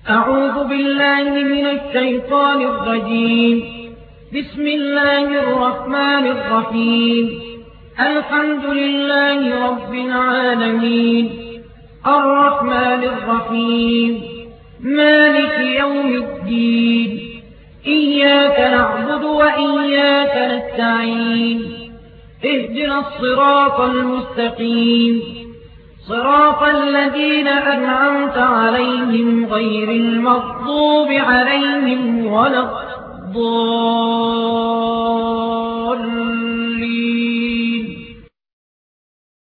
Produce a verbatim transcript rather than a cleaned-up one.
أعوذ بالله من الشيطان الرجيم. بسم الله الرحمن الرحيم. الحمد لله رب العالمين، الرحمن الرحيم، مالك يوم الدين. إياك نعبد وإياك نستعين. اهدنا الصراط المستقيم، صراط الذين أنعمت عليهم غير المغضوب عليهم ولا الضالين.